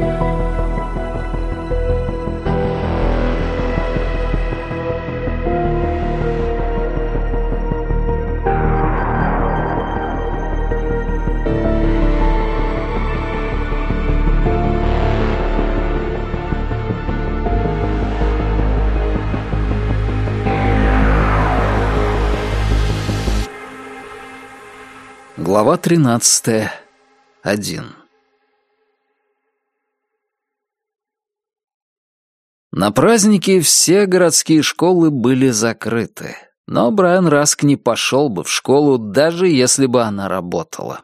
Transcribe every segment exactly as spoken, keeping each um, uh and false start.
Глава тринадцатая. Один. На празднике все городские школы были закрыты, но Брайан Раск не пошел бы в школу, даже если бы она работала.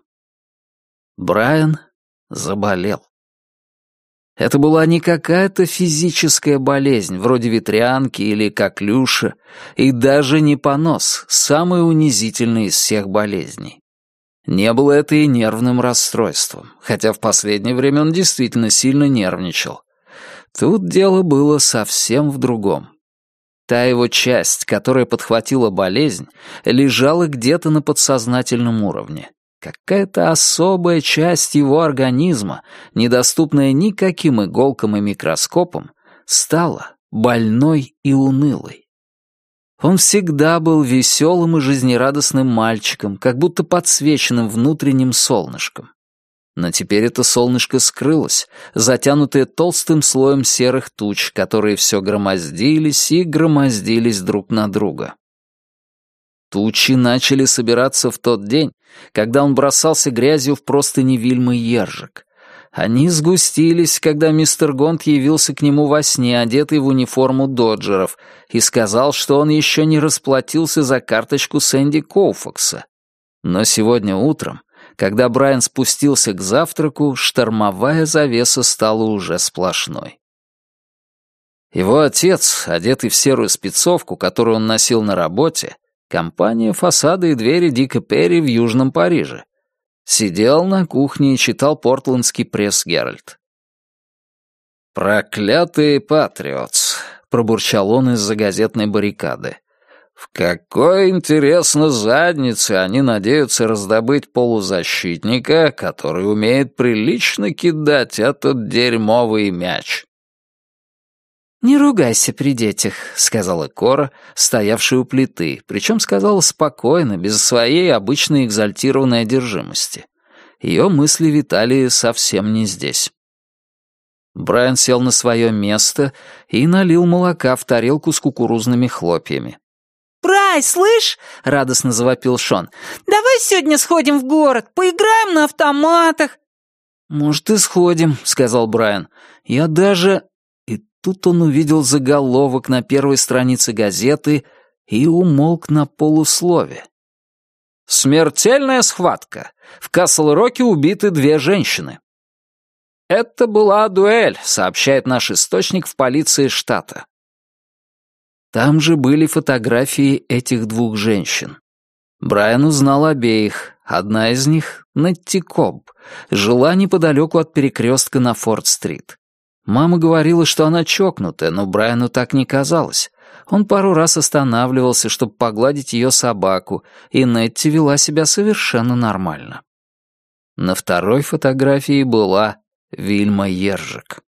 Брайан заболел. Это была не какая-то физическая болезнь, вроде ветрянки или коклюша, и даже не понос, самый унизительный из всех болезней. Не было это и нервным расстройством, хотя в последнее время он действительно сильно нервничал. Тут дело было совсем в другом. Та его часть, которая подхватила болезнь, лежала где-то на подсознательном уровне. Какая-то особая часть его организма, недоступная никаким иголкам и микроскопам, стала больной и унылой. Он всегда был веселым и жизнерадостным мальчиком, как будто подсвеченным внутренним солнышком. Но теперь это солнышко скрылось, затянутое толстым слоем серых туч, которые все громоздились и громоздились друг на друга. Тучи начали собираться в тот день, когда он бросался грязью в простыни Вильмы Ержик. Они сгустились, когда мистер Гонт явился к нему во сне, одетый в униформу доджеров, и сказал, что он еще не расплатился за карточку Сэнди Коуфакса. Но сегодня утром, когда Брайан спустился к завтраку, штормовая завеса стала уже сплошной. Его отец, одетый в серую спецовку, которую он носил на работе, компания «Фасады и двери Дика Перри» в Южном Париже, сидел на кухне и читал портландский пресс-геральд. «Проклятые патриотс», — пробурчал он из-за газетной баррикады. «В какой, интересно, заднице они надеются раздобыть полузащитника, который умеет прилично кидать этот дерьмовый мяч?» «Не ругайся при детях», — сказала Кора, стоявшая у плиты, причем сказала спокойно, без своей обычной экзальтированной одержимости. Ее мысли витали совсем не здесь. Брайан сел на свое место и налил молока в тарелку с кукурузными хлопьями. «Брай, слышь?» — радостно завопил Шон. «Давай сегодня сходим в город, поиграем на автоматах». «Может, и сходим», — сказал Брайан. «Я даже...» Тут он увидел заголовок на первой странице газеты и умолк на полуслове. «Смертельная схватка. В Касл-Роке убиты две женщины». «Это была дуэль», — сообщает наш источник в полиции штата. Там же были фотографии этих двух женщин. Брайан узнал обеих. Одна из них, Нетти Кобб, жила неподалеку от перекрестка на Форд-стрит. Мама говорила, что она чокнутая, но Брайану так не казалось. Он пару раз останавливался, чтобы погладить ее собаку, и Нетти вела себя совершенно нормально. На второй фотографии была Вильма Ержик.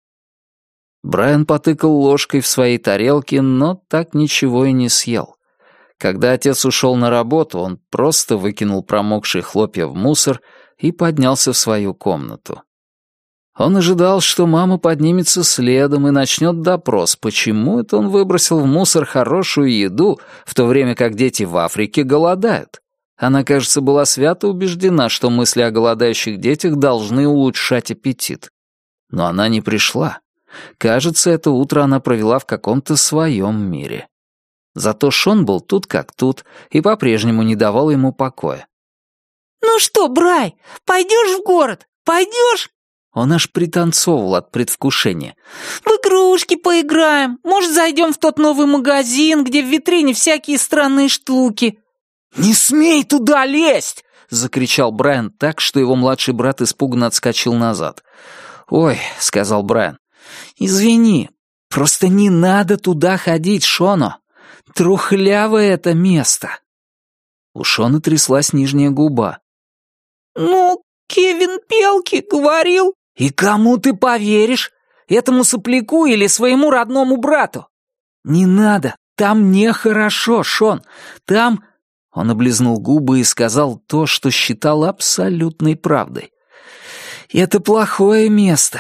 Брайан потыкал ложкой в своей тарелке, но так ничего и не съел. Когда отец ушел на работу, он просто выкинул промокшие хлопья в мусор и поднялся в свою комнату. Он ожидал, что мама поднимется следом и начнет допрос, почему это он выбросил в мусор хорошую еду, в то время как дети в Африке голодают. Она, кажется, была свято убеждена, что мысли о голодающих детях должны улучшать аппетит. Но она не пришла. Кажется, это утро она провела в каком-то своем мире. Зато Шон был тут как тут и по-прежнему не давал ему покоя. «Ну что, Брай, пойдешь в город? Пойдешь?» Он аж пританцовывал от предвкушения. «В игрушки поиграем. Может, зайдем в тот новый магазин, где в витрине всякие странные штуки». «Не смей туда лезть!» — закричал Брайан так, что его младший брат испуганно отскочил назад. «Ой», — сказал Брайан, — «извини, просто не надо туда ходить, Шоно. Трухлявое это место». У Шона тряслась нижняя губа. «Ну, Кевин Пелки говорил, «И кому ты поверишь? Этому сопляку или своему родному брату?» «Не надо, там нехорошо, Шон. Там...» Он облизнул губы и сказал то, что считал абсолютной правдой. «Это плохое место».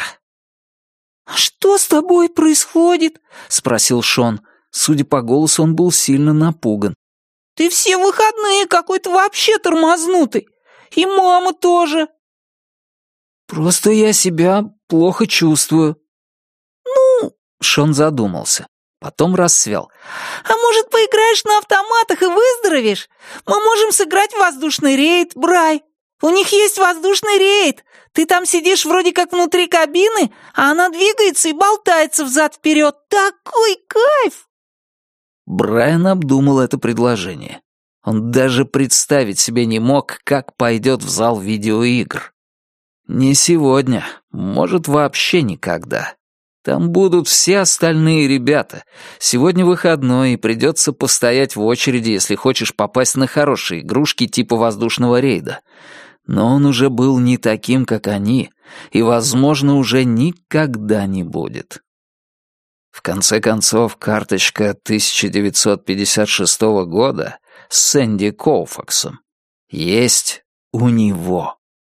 «Что с тобой происходит?» — спросил Шон. Судя по голосу, он был сильно напуган. «Ты все выходные какой-то вообще тормознутый. И мама тоже». «Просто я себя плохо чувствую». «Ну...» — Шон задумался. Потом расцвел. «А может, поиграешь на автоматах и выздоровеешь? Мы можем сыграть в воздушный рейд, Брай. У них есть воздушный рейд. Ты там сидишь вроде как внутри кабины, а она двигается и болтается взад-вперед. Такой кайф!» Брайан обдумал это предложение. Он даже представить себе не мог, как пойдет в зал видеоигр. Не сегодня, может, вообще никогда. Там будут все остальные ребята. Сегодня выходной, и придется постоять в очереди, если хочешь попасть на хорошие игрушки типа воздушного рейда. Но он уже был не таким, как они, и, возможно, уже никогда не будет. В конце концов, карточка тысяча девятьсот пятьдесят шестого года с Сэнди Коуфаксом есть у него.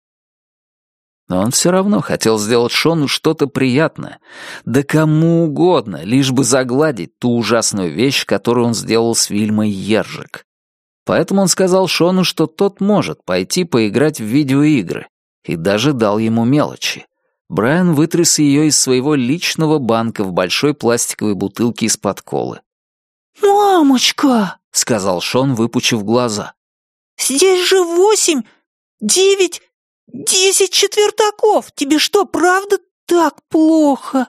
Но он все равно хотел сделать Шону что-то приятное, да кому угодно, лишь бы загладить ту ужасную вещь, которую он сделал с Вильмой Ержик. Поэтому он сказал Шону, что тот может пойти поиграть в видеоигры, и даже дал ему мелочи. Брайан вытряс ее из своего личного банка в большой пластиковой бутылке из-под колы. «Мамочка!» — сказал Шон, выпучив глаза. «Здесь же восемь, девять, десять четвертаков. Тебе что, правда так плохо?»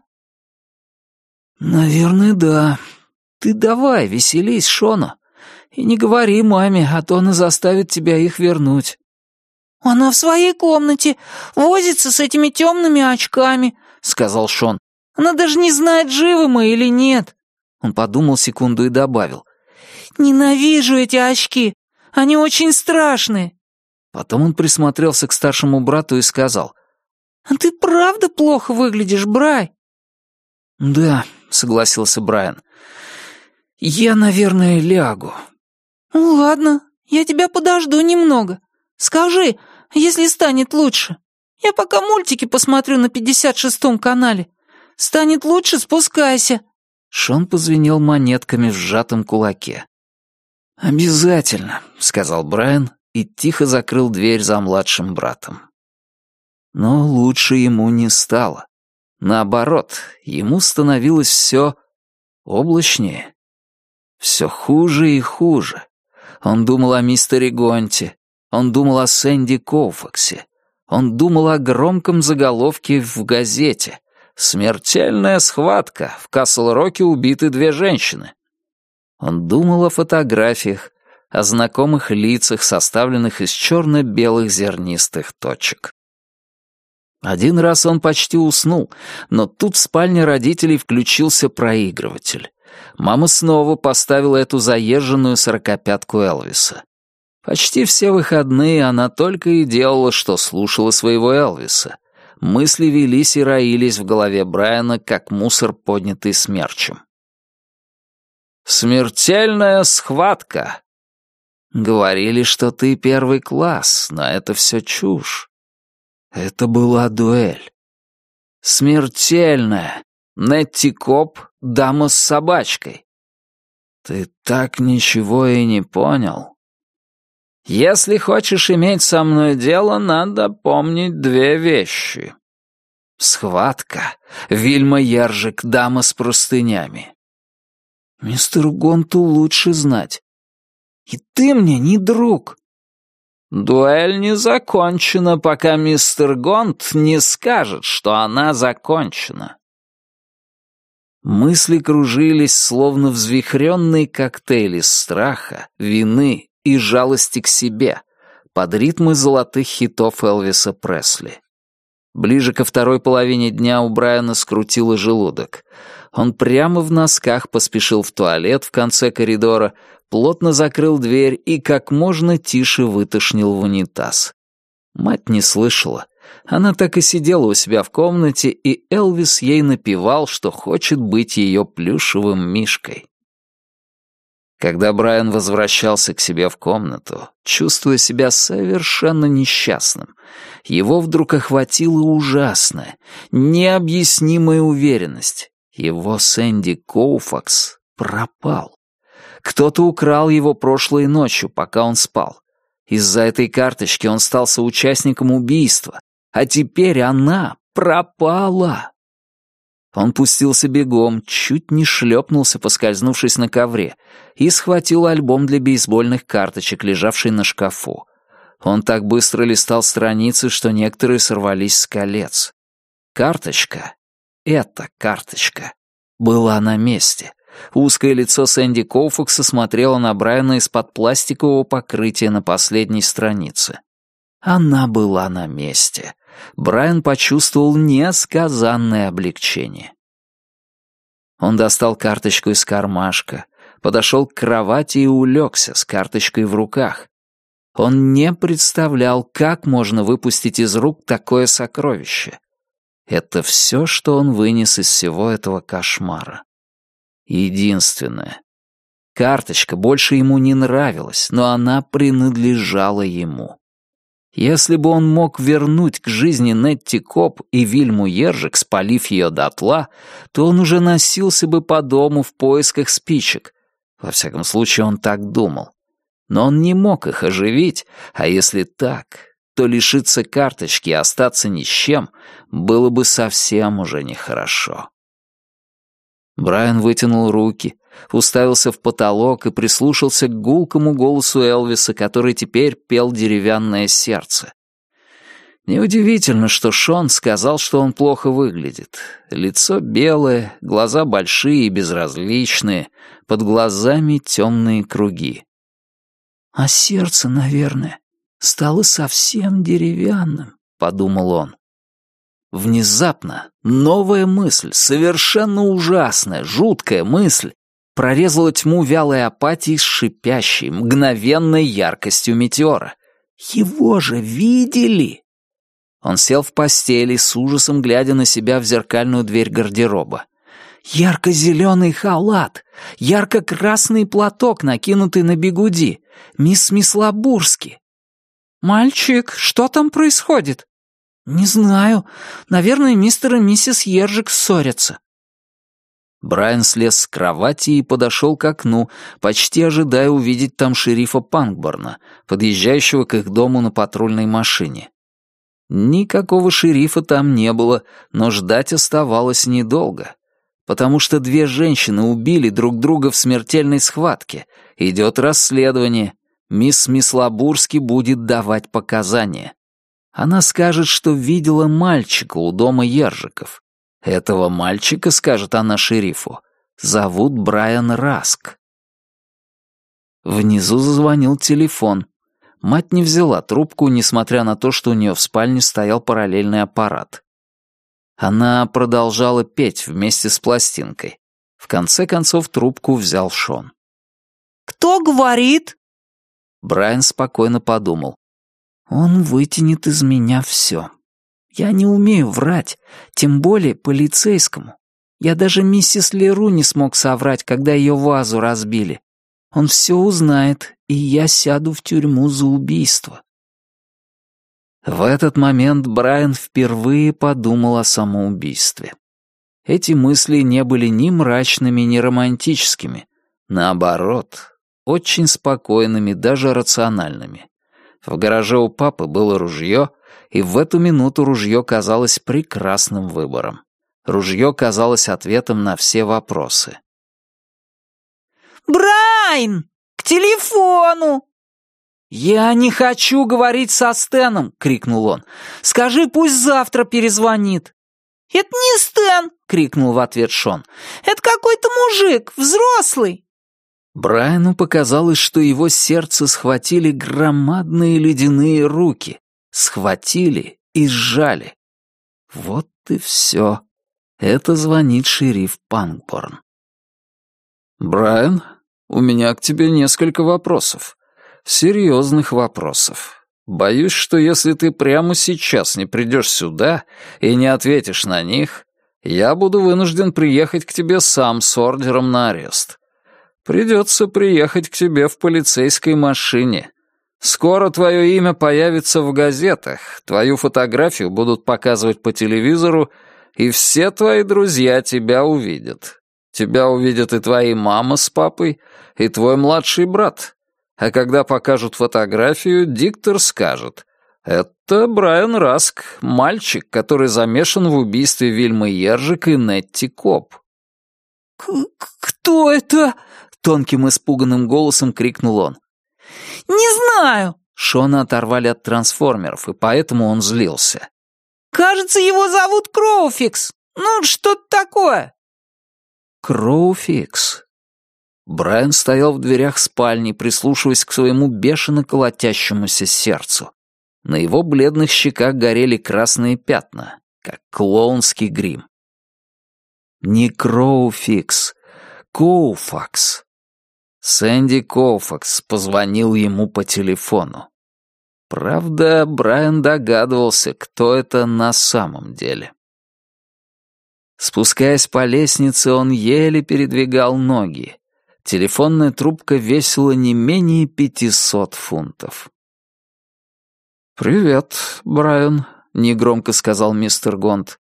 «Наверное, да. Ты давай, веселись, Шона. И не говори маме, а то она заставит тебя их вернуть». «Она в своей комнате, возится с этими темными очками», — сказал Шон. «Она даже не знает, живы мы или нет». Он подумал секунду и добавил. «Ненавижу эти очки. Они очень страшные». Потом он присмотрелся к старшему брату и сказал. «А ты правда плохо выглядишь, Брай?» «Да», — согласился Брайан. «Я, наверное, лягу». «Ну ладно, я тебя подожду немного. Скажи, если станет лучше. Я пока мультики посмотрю на пятьдесят шестом канале. Станет лучше, спускайся». Шон позвенел монетками в сжатом кулаке. «Обязательно», — сказал Брайан и тихо закрыл дверь за младшим братом. Но лучше ему не стало. Наоборот, ему становилось все облачнее. Все хуже и хуже. Он думал о мистере Гонте, он думал о Сэнди Коуфаксе, он думал о громком заголовке в газете «Смертельная схватка. В Касл-Роке убиты две женщины». Он думал о фотографиях, о знакомых лицах, составленных из черно-белых зернистых точек. Один раз он почти уснул, но тут в спальне родителей включился проигрыватель. Мама снова поставила эту заезженную сорокопятку Элвиса. Почти все выходные она только и делала, что слушала своего Элвиса. Мысли велись и роились в голове Брайана, как мусор, поднятый смерчем. «Смертельная схватка!» Говорили, что ты первый класс, но это все чушь. Это была дуэль. Смертельная. Нетти Коп, дама с собачкой. Ты так ничего и не понял. Если хочешь иметь со мной дело, надо помнить две вещи. Схватка. Вильма Ержик, дама с простынями. Мистеру Гонту лучше знать. И ты мне не друг. Дуэль не закончена, пока мистер Гонт не скажет, что она закончена. Мысли кружились, словно взвихренный коктейль из страха, вины и жалости к себе, под ритмы золотых хитов Элвиса Пресли. Ближе ко второй половине дня у Брайана скрутило желудок. Он прямо в носках поспешил в туалет в конце коридора, плотно закрыл дверь и как можно тише вытошнил в унитаз. Мать не слышала. Она так и сидела у себя в комнате, и Элвис ей напевал, что хочет быть ее плюшевым мишкой. Когда Брайан возвращался к себе в комнату, чувствуя себя совершенно несчастным, его вдруг охватила ужасная, необъяснимая уверенность. Его Сэнди Коуфакс пропал. Кто-то украл его прошлой ночью, пока он спал. Из-за этой карточки он стал соучастником убийства, а теперь она пропала. Он пустился бегом, чуть не шлепнулся, поскользнувшись на ковре, и схватил альбом для бейсбольных карточек, лежавший на шкафу. Он так быстро листал страницы, что некоторые сорвались с колец. Карточка, эта карточка, была на месте. Узкое лицо Сэнди Коуфакса смотрело на Брайана из-под пластикового покрытия на последней странице. Она была на месте. Брайан почувствовал несказанное облегчение. Он достал карточку из кармашка, подошел к кровати и улегся с карточкой в руках. Он не представлял, как можно выпустить из рук такое сокровище. Это все, что он вынес из всего этого кошмара. Единственное. Карточка больше ему не нравилась, но она принадлежала ему. Если бы он мог вернуть к жизни Нетти Коп и Вильму Ержик, спалив ее дотла, то он уже носился бы по дому в поисках спичек. Во всяком случае, он так думал. Но он не мог их оживить, а если так, то лишиться карточки и остаться ни с чем было бы совсем уже нехорошо. Брайан вытянул руки, уставился в потолок и прислушался к гулкому голосу Элвиса, который теперь пел «Деревянное сердце». Неудивительно, что Шон сказал, что он плохо выглядит. Лицо белое, глаза большие и безразличные, под глазами темные круги. «А сердце, наверное, стало совсем деревянным», — подумал он. Внезапно новая мысль, совершенно ужасная, жуткая мысль, прорезала тьму вялой апатии с шипящей, мгновенной яркостью метеора. Его же видели! Он сел в постели, с ужасом глядя на себя в зеркальную дверь гардероба. Ярко-зеленый халат, ярко-красный платок, накинутый на бигуди. Мисс Мислобурски. «Мальчик, что там происходит?» «Не знаю. Наверное, мистер и миссис Ержик ссорятся». Брайан слез с кровати и подошел к окну, почти ожидая увидеть там шерифа Панкборна, подъезжающего к их дому на патрульной машине. Никакого шерифа там не было, но ждать оставалось недолго, потому что две женщины убили друг друга в смертельной схватке. Идет расследование. Мисс Мислобурски будет давать показания. Она скажет, что видела мальчика у дома Ержиков. Этого мальчика, скажет она шерифу, зовут Брайан Раск. Внизу зазвонил телефон. Мать не взяла трубку, несмотря на то, что у нее в спальне стоял параллельный аппарат. Она продолжала петь вместе с пластинкой. В конце концов трубку взял Шон. «Кто говорит?» Брайан спокойно подумал. «Он вытянет из меня все. Я не умею врать, тем более полицейскому. Я даже миссис Леру не смог соврать, когда ее вазу разбили. Он все узнает, и я сяду в тюрьму за убийство». В этот момент Брайан впервые подумал о самоубийстве. Эти мысли не были ни мрачными, ни романтическими. Наоборот, очень спокойными, даже рациональными. В гараже у папы было ружье, и в эту минуту ружье казалось прекрасным выбором. Ружье казалось ответом на все вопросы. «Брайан, к телефону!» «Я не хочу говорить со Стэном!» — крикнул он. «Скажи, пусть завтра перезвонит!» «Это не Стэн!» — крикнул в ответ Шон. «Это какой-то мужик, взрослый!» Брайану показалось, что его сердце схватили громадные ледяные руки. Схватили и сжали. Вот и все. Это звонит шериф Панкборн. «Брайан, у меня к тебе несколько вопросов. Серьезных вопросов. Боюсь, что если ты прямо сейчас не придешь сюда и не ответишь на них, я буду вынужден приехать к тебе сам с ордером на арест. Придется приехать к тебе в полицейской машине. Скоро твое имя появится в газетах, твою фотографию будут показывать по телевизору, и все твои друзья тебя увидят. Тебя увидят и твои мама с папой, и твой младший брат. А когда покажут фотографию, диктор скажет: «Это Брайан Раск, мальчик, который замешан в убийстве Вильмы Ержик и Нетти Коб». «Кто это?» — тонким испуганным голосом крикнул он. «Не знаю». Шона оторвали от трансформеров, и поэтому он злился. «Кажется, его зовут Кроуфикс. Ну, что-то такое». Кроуфикс. Брайан стоял в дверях спальни, прислушиваясь к своему бешено колотящемуся сердцу. На его бледных щеках горели красные пятна, как клоунский грим. Не Кроуфикс, Коуфакс. Сэнди Коуфакс позвонил ему по телефону. Правда, Брайан догадывался, кто это на самом деле. Спускаясь по лестнице, он еле передвигал ноги. Телефонная трубка весила не менее пятисот фунтов. «Привет, Брайан», — негромко сказал мистер Гонт.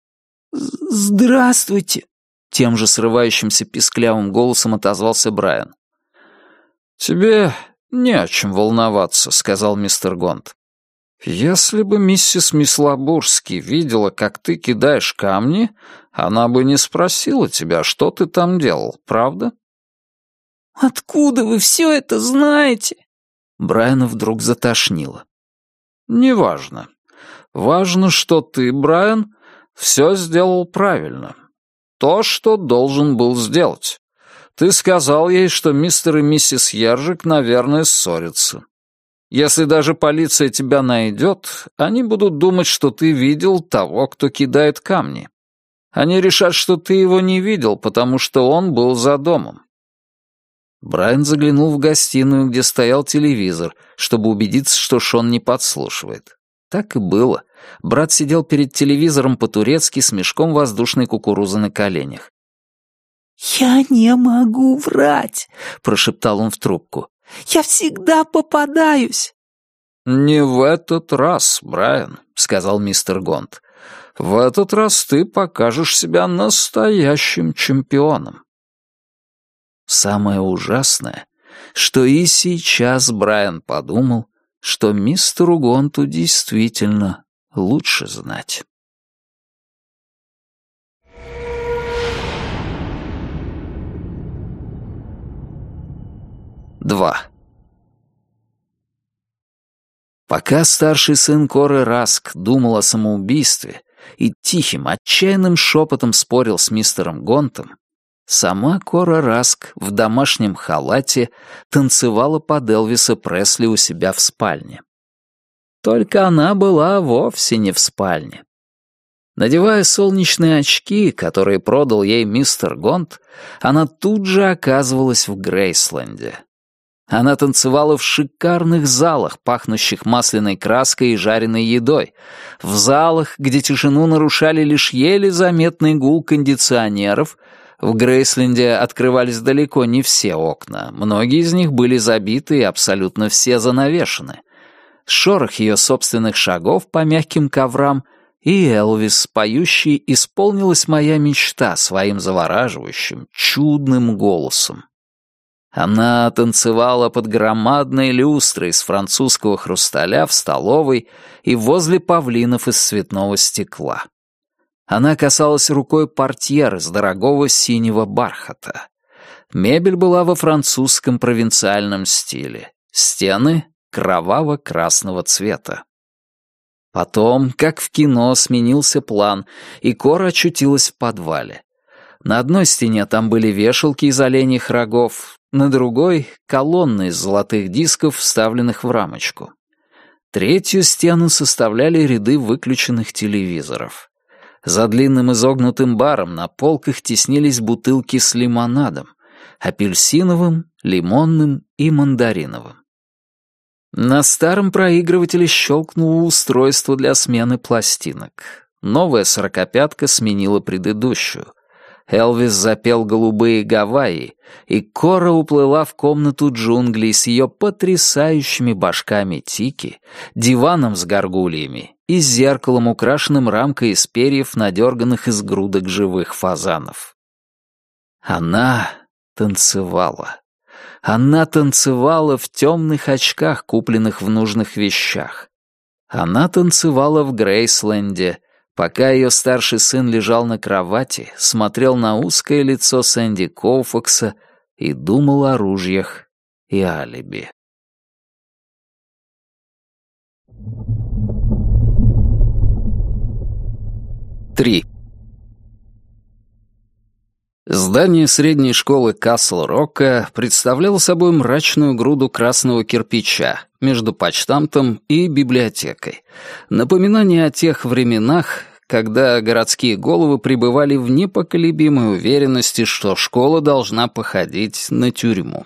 «Здравствуйте», — тем же срывающимся писклявым голосом отозвался Брайан. «Тебе не о чем волноваться», — сказал мистер Гонт. «Если бы миссис Мислобурский видела, как ты кидаешь камни, она бы не спросила тебя, что ты там делал, правда?» «Откуда вы все это знаете?» Брайана вдруг затошнило. «Неважно. Важно, что ты, Брайан, все сделал правильно. То, что должен был сделать. Ты сказал ей, что мистер и миссис Ержик, наверное, ссорятся. Если даже полиция тебя найдет, они будут думать, что ты видел того, кто кидает камни. Они решат, что ты его не видел, потому что он был за домом». Брайан заглянул в гостиную, где стоял телевизор, чтобы убедиться, что Шон не подслушивает. Так и было. Брат сидел перед телевизором по-турецки с мешком воздушной кукурузы на коленях. «Я не могу врать», — прошептал он в трубку. «Я всегда попадаюсь». «Не в этот раз, Брайан», — сказал мистер Гонт. «В этот раз ты покажешь себя настоящим чемпионом». Самое ужасное, что и сейчас Брайан подумал, что мистеру Гонту действительно лучше знать. Два. Пока старший сын Коры Раск думал о самоубийстве и тихим, отчаянным шепотом спорил с мистером Гонтом, сама Кора Раск в домашнем халате танцевала под Элвиса Пресли у себя в спальне. Только она была вовсе не в спальне. Надевая солнечные очки, которые продал ей мистер Гонт, она тут же оказывалась в Грейсленде. Она танцевала в шикарных залах, пахнущих масляной краской и жареной едой, в залах, где тишину нарушали лишь еле заметный гул кондиционеров. В Грейсленде открывались далеко не все окна, многие из них были забиты и абсолютно все занавешены. Шорох ее собственных шагов по мягким коврам, и Элвис, поющий, исполнилась моя мечта своим завораживающим, чудным голосом. Она танцевала под громадной люстрой из французского хрусталя в столовой и возле павлинов из цветного стекла. Она касалась рукой портьер из дорогого синего бархата. Мебель была во французском провинциальном стиле. Стены — кроваво-красного цвета. Потом, как в кино, сменился план, и Кора очутилась в подвале. На одной стене там были вешалки из оленьих рогов, на другой — колонны из золотых дисков, вставленных в рамочку. Третью стену составляли ряды выключенных телевизоров. За длинным изогнутым баром на полках теснились бутылки с лимонадом — апельсиновым, лимонным и мандариновым. На старом проигрывателе щелкнуло устройство для смены пластинок. Новая сорокопятка сменила предыдущую. Элвис запел «Голубые Гавайи», и Кора уплыла в комнату джунглей с ее потрясающими башками тики, диваном с горгульями и зеркалом, украшенным рамкой из перьев, надерганных из грудок живых фазанов. Она танцевала. Она танцевала в темных очках, купленных в нужных вещах. Она танцевала в Грейсленде, пока ее старший сын лежал на кровати, смотрел на узкое лицо Сэнди Коуфакса и думал о ружьях и алиби. Три. Здание средней школы Касл-Рока представляло собой мрачную груду красного кирпича между почтамтом и библиотекой. Напоминание о тех временах, когда городские головы пребывали в непоколебимой уверенности, что школа должна походить на тюрьму.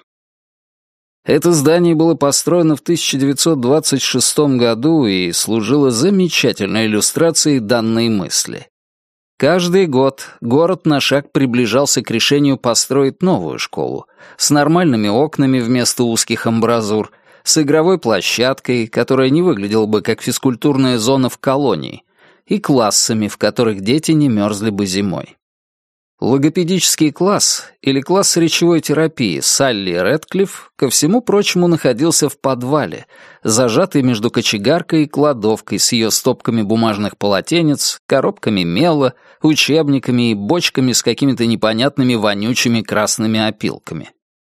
Это здание было построено в тысяча девятьсот двадцать шестом году и служило замечательной иллюстрацией данной мысли. Каждый год город на шаг приближался к решению построить новую школу с нормальными окнами вместо узких амбразур, с игровой площадкой, которая не выглядела бы как физкультурная зона в колонии, и классами, в которых дети не мерзли бы зимой. Логопедический класс или класс речевой терапии Салли Рэдклифф, ко всему прочему, находился в подвале, зажатый между кочегаркой и кладовкой с ее стопками бумажных полотенец, коробками мела, учебниками и бочками с какими-то непонятными вонючими красными опилками.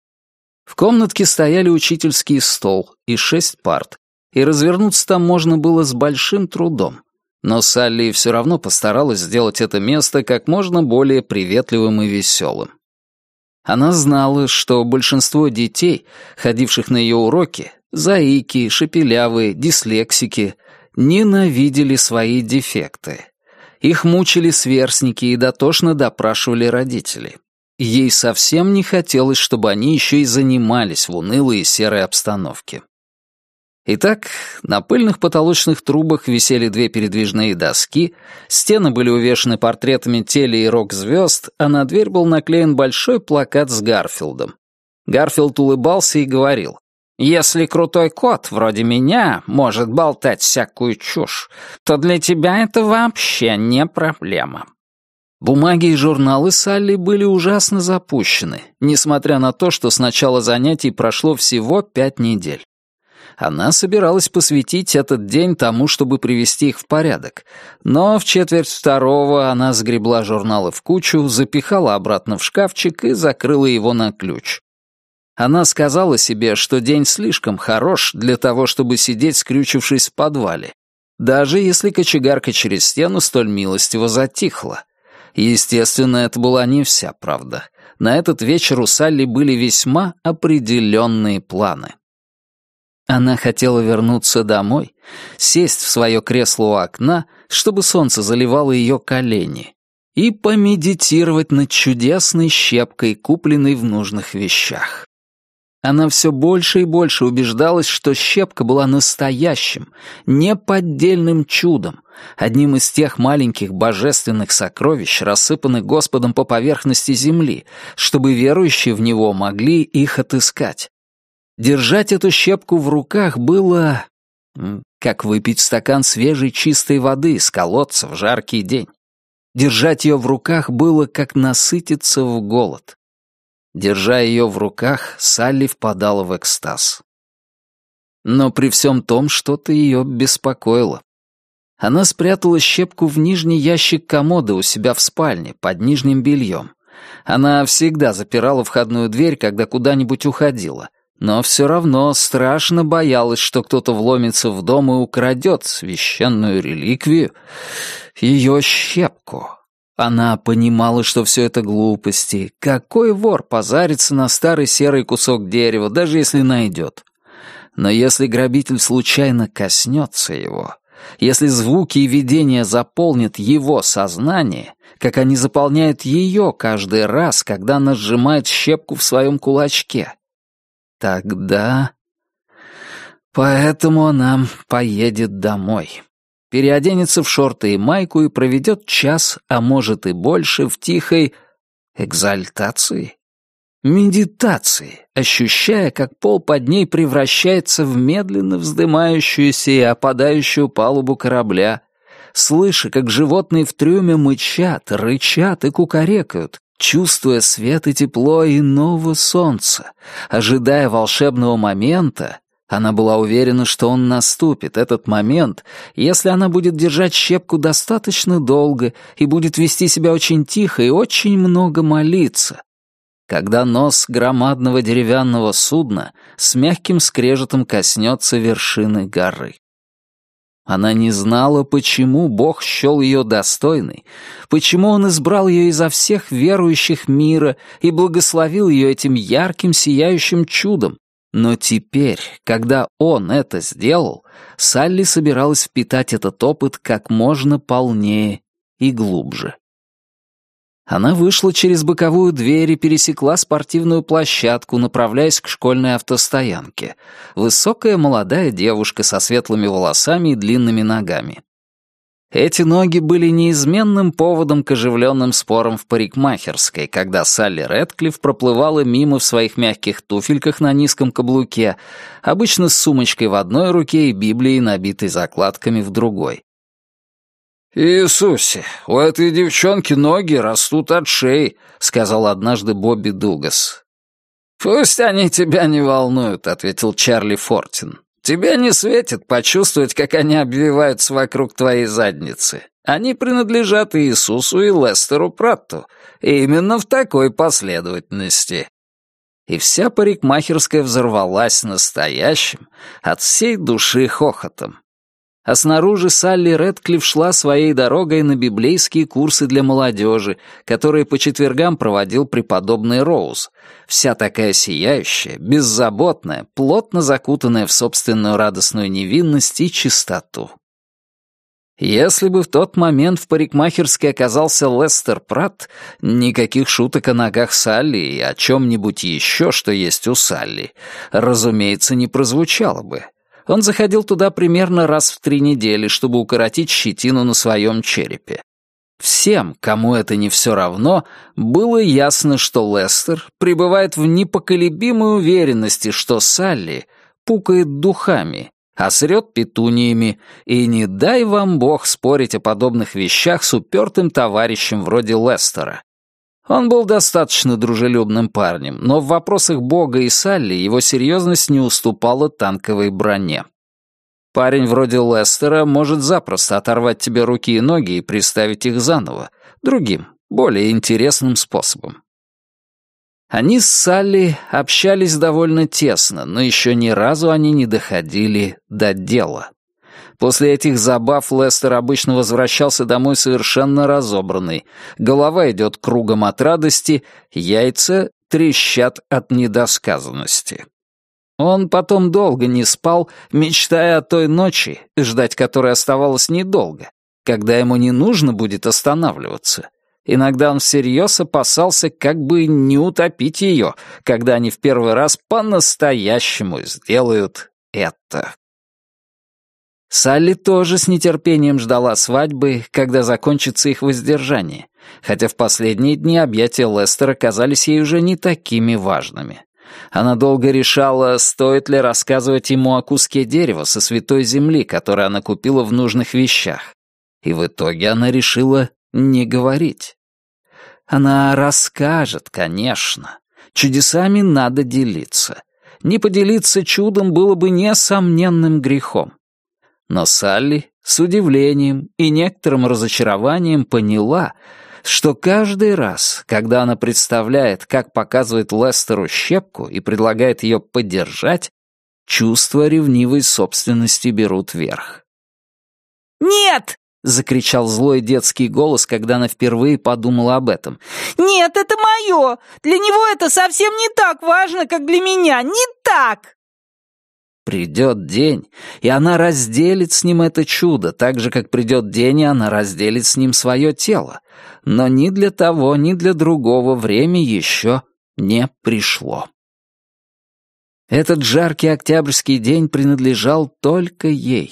В комнатке стояли учительский стол и шесть парт, и развернуться там можно было с большим трудом. Но Салли все равно постаралась сделать это место как можно более приветливым и веселым. Она знала, что большинство детей, ходивших на ее уроки, заики, шепелявые, дислексики, ненавидели свои дефекты. Их мучили сверстники и дотошно допрашивали родители. Ей совсем не хотелось, чтобы они еще и занимались в унылой и серой обстановке. Итак, на пыльных потолочных трубах висели две передвижные доски, стены были увешаны портретами теле- и рок-звезд, а на дверь был наклеен большой плакат с Гарфилдом. Гарфилд улыбался и говорил: «Если крутой кот, вроде меня, может болтать всякую чушь, то для тебя это вообще не проблема». Бумаги и журналы Салли были ужасно запущены, несмотря на то, что с начала занятий прошло всего пять недель. Она собиралась посвятить этот день тому, чтобы привести их в порядок, но в четверть второго она сгребла журналы в кучу, запихала обратно в шкафчик и закрыла его на ключ. Она сказала себе, что день слишком хорош для того, чтобы сидеть, скрючившись в подвале, даже если кочегарка через стену столь милостиво затихла. Естественно, это была не вся правда. На этот вечер у Салли были весьма определенные планы. Она хотела вернуться домой, сесть в свое кресло у окна, чтобы солнце заливало ее колени, и помедитировать над чудесной щепкой, купленной в нужных вещах. Она все больше и больше убеждалась, что щепка была настоящим, неподдельным чудом, одним из тех маленьких божественных сокровищ, рассыпанных Господом по поверхности земли, чтобы верующие в Него могли их отыскать. Держать эту щепку в руках было как выпить стакан свежей чистой воды из колодца в жаркий день. Держать ее в руках было как насытиться в голод. Держа ее в руках, Салли впадала в экстаз. Но при всем том что-то ее беспокоило. Она спрятала щепку в нижний ящик комода у себя в спальне, под нижним бельем. Она всегда запирала входную дверь, когда куда-нибудь уходила, но все равно страшно боялась, что кто-то вломится в дом и украдет священную реликвию, ее щепку. Она понимала, что все это глупости. Какой вор позарится на старый серый кусок дерева, даже если найдет? Но если грабитель случайно коснется его, если звуки и видения заполнят его сознание, как они заполняют ее каждый раз, когда она сжимает щепку в своем кулачке, тогда... Поэтому она поедет домой. Переоденется в шорты и майку и проведет час, а может и больше, в тихой экзальтации, медитации, ощущая, как пол под ней превращается в медленно вздымающуюся и опадающую палубу корабля, слыша, как животные в трюме мычат, рычат и кукарекают, чувствуя свет и тепло иного солнца, ожидая волшебного момента. Она была уверена, что он наступит, этот момент, если она будет держать щепку достаточно долго и будет вести себя очень тихо и очень много молиться, когда нос громадного деревянного судна с мягким скрежетом коснется вершины горы. Она не знала, почему Бог счел ее достойной, почему Он избрал ее изо всех верующих мира и благословил ее этим ярким сияющим чудом. Но теперь, когда Он это сделал, Салли собиралась впитать этот опыт как можно полнее и глубже. Она вышла через боковую дверь и пересекла спортивную площадку, направляясь к школьной автостоянке. Высокая молодая девушка со светлыми волосами и длинными ногами. Эти ноги были неизменным поводом к оживленным спорам в парикмахерской, когда Салли Рэдклифф проплывала мимо в своих мягких туфельках на низком каблуке, обычно с сумочкой в одной руке и Библией, набитой закладками, в другой. «Иисусе, у этой девчонки ноги растут от шеи», — сказал однажды Бобби Дугас. «Пусть они тебя не волнуют», — ответил Чарли Фортин. «Тебе не светит почувствовать, как они обвиваются вокруг твоей задницы. Они принадлежат и Иисусу, и Лестеру Пратту, и именно в такой последовательности». И вся парикмахерская взорвалась настоящим, от всей души хохотом. А снаружи Салли Рэдклифф шла своей дорогой на библейские курсы для молодежи, которые по четвергам проводил преподобный Роуз, вся такая сияющая, беззаботная, плотно закутанная в собственную радостную невинность и чистоту. Если бы в тот момент в парикмахерской оказался Лестер Пратт, никаких шуток о ногах Салли и о чем-нибудь еще, что есть у Салли, разумеется, не прозвучало бы. Он заходил туда примерно раз в три недели, чтобы укоротить щетину на своем черепе. Всем, кому это не все равно, было ясно, что Лестер пребывает в непоколебимой уверенности, что Салли пукает духами, а срет петуниями, и не дай вам Бог спорить о подобных вещах с упертым товарищем вроде Лестера. Он был достаточно дружелюбным парнем, но в вопросах Бога и Салли его серьезность не уступала танковой броне. Парень вроде Лестера может запросто оторвать тебе руки и ноги и приставить их заново, другим, более интересным способом. Они с Салли общались довольно тесно, но еще ни разу они не доходили до дела. После этих забав Лестер обычно возвращался домой совершенно разобранный. Голова идет кругом от радости, яйца трещат от недосказанности. Он потом долго не спал, мечтая о той ночи, ждать которой оставалось недолго, когда ему не нужно будет останавливаться. Иногда он всерьез опасался, как бы не утопить ее, когда они в первый раз по-настоящему сделают это. Салли тоже с нетерпением ждала свадьбы, когда закончится их воздержание, хотя в последние дни объятия Лестера казались ей уже не такими важными. Она долго решала, стоит ли рассказывать ему о куске дерева со святой земли, который она купила в нужных вещах. И в итоге она решила не говорить. Она расскажет, конечно. Чудесами надо делиться. Не поделиться чудом было бы несомненным грехом. Но Салли с удивлением и некоторым разочарованием поняла, что каждый раз, когда она представляет, как показывает Лестеру щепку и предлагает ее поддержать, чувства ревнивой собственности берут верх. «Нет!» — закричал злой детский голос, когда она впервые подумала об этом. «Нет, это мое! Для него это совсем не так важно, как для меня! Не так!» Придет день, и она разделит с ним это чудо, так же, как придет день, и она разделит с ним свое тело. Но ни для того, ни для другого время еще не пришло. Этот жаркий октябрьский день принадлежал только ей.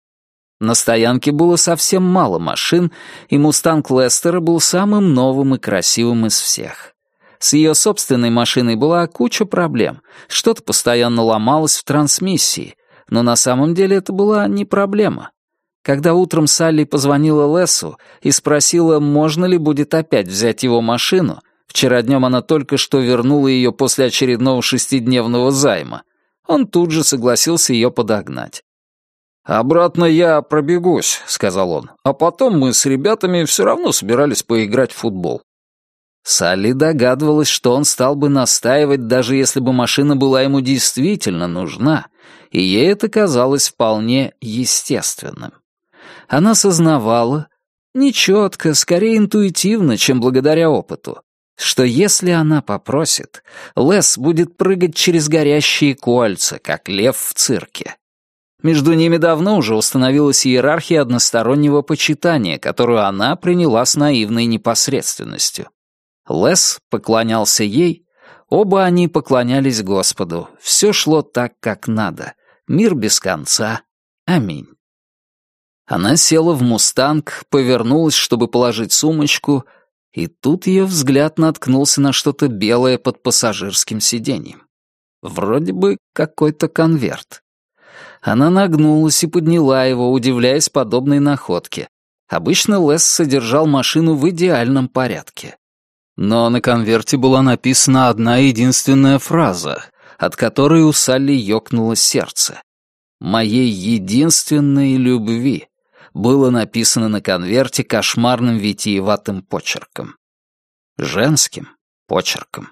На стоянке было совсем мало машин, и «Мустанг» Лестера был самым новым и красивым из всех. С ее собственной машиной была куча проблем. Что-то постоянно ломалось в трансмиссии, но на самом деле это была не проблема. Когда утром Салли позвонила Лесу и спросила, можно ли будет опять взять его машину, вчера днем она только что вернула ее после очередного шестидневного займа, он тут же согласился ее подогнать. «Обратно я пробегусь», — сказал он, «а потом мы с ребятами все равно собирались поиграть в футбол». Салли догадывалась, что он стал бы настаивать, даже если бы машина была ему действительно нужна, и ей это казалось вполне естественным. Она сознавала, нечетко, скорее интуитивно, чем благодаря опыту, что если она попросит, Лес будет прыгать через горящие кольца, как лев в цирке. Между ними давно уже установилась иерархия одностороннего почитания, которую она приняла с наивной непосредственностью. Лес поклонялся ей, оба они поклонялись Господу. Все шло так, как надо. Мир без конца. Аминь. Она села в «Мустанг», повернулась, чтобы положить сумочку, и тут ее взгляд наткнулся на что-то белое под пассажирским сиденьем. Вроде бы какой-то конверт. Она нагнулась и подняла его, удивляясь подобной находке. Обычно Лес содержал машину в идеальном порядке. Но на конверте была написана одна единственная фраза, от которой у Салли ёкнуло сердце. «Моей единственной любви» было написано на конверте кошмарным витиеватым почерком. Женским почерком.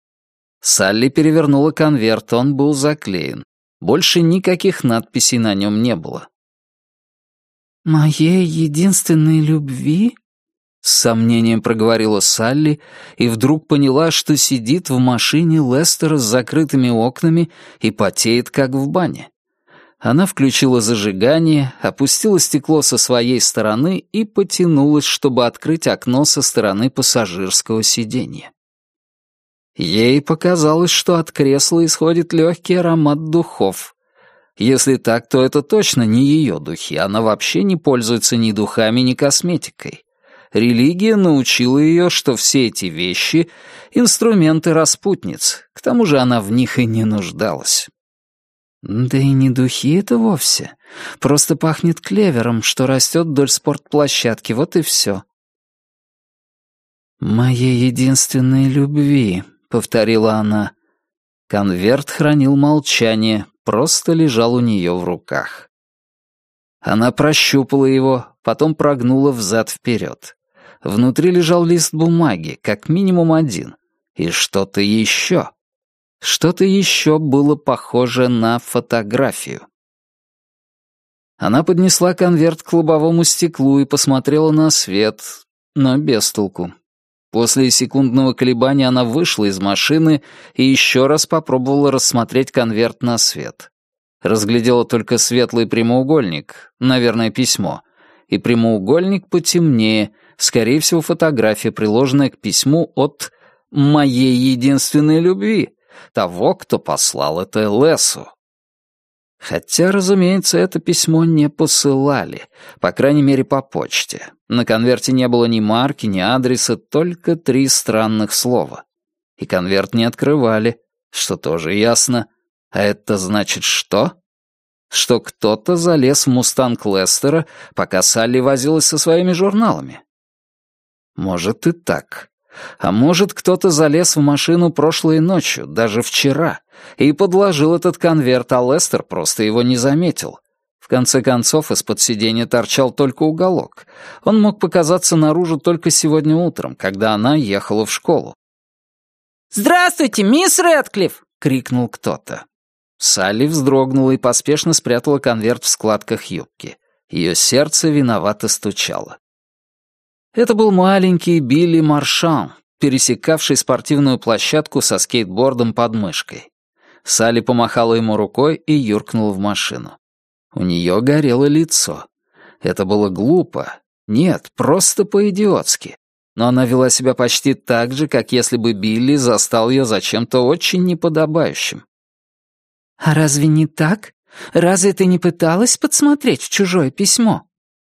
Салли перевернула конверт, он был заклеен. Больше никаких надписей на нем не было. «Моей единственной любви?» — с сомнением проговорила Салли и вдруг поняла, что сидит в машине Лестера с закрытыми окнами и потеет, как в бане. Она включила зажигание, опустила стекло со своей стороны и потянулась, чтобы открыть окно со стороны пассажирского сиденья. Ей показалось, что от кресла исходит легкий аромат духов. Если так, то это точно не ее духи, она вообще не пользуется ни духами, ни косметикой. Религия научила ее, что все эти вещи — инструменты распутниц, к тому же она в них и не нуждалась. Да и не духи это вовсе. Просто пахнет клевером, что растет вдоль спортплощадки, вот и все. «Моей единственной любви», — повторила она. Конверт хранил молчание, просто лежал у нее в руках. Она прощупала его, потом прогнула взад-вперед. Внутри лежал лист бумаги, как минимум один, и что-то еще. Что-то еще было похоже на фотографию. Она поднесла конверт к лобовому стеклу и посмотрела на свет, но без толку. После секундного колебания она вышла из машины и еще раз попробовала рассмотреть конверт на свет. Разглядела только светлый прямоугольник, наверное, письмо, и прямоугольник потемнее, скорее всего, фотография, приложенная к письму от «моей единственной любви», того, кто послал это Лесу. Хотя, разумеется, это письмо не посылали, по крайней мере, по почте. На конверте не было ни марки, ни адреса, только три странных слова. И конверт не открывали, что тоже ясно. А это значит что? Что кто-то залез в «Мустанг» Лестера, пока Салли возилась со своими журналами. Может и так. А может, кто-то залез в машину прошлой ночью, даже вчера, и подложил этот конверт, а Лестер просто его не заметил. В конце концов, из-под сиденья торчал только уголок. Он мог показаться наружу только сегодня утром, когда она ехала в школу. «Здравствуйте, мисс Рэдклифф!» — крикнул кто-то. Салли вздрогнула и поспешно спрятала конверт в складках юбки. Ее сердце виновато стучало. Это был маленький Билли Маршан, пересекавший спортивную площадку со скейтбордом под мышкой. Салли помахала ему рукой и юркнула в машину. У нее горело лицо. Это было глупо. Нет, просто по-идиотски. Но она вела себя почти так же, как если бы Билли застал ее за чем-то очень неподобающим. «А разве не так? Разве ты не пыталась подсмотреть в чужое письмо?»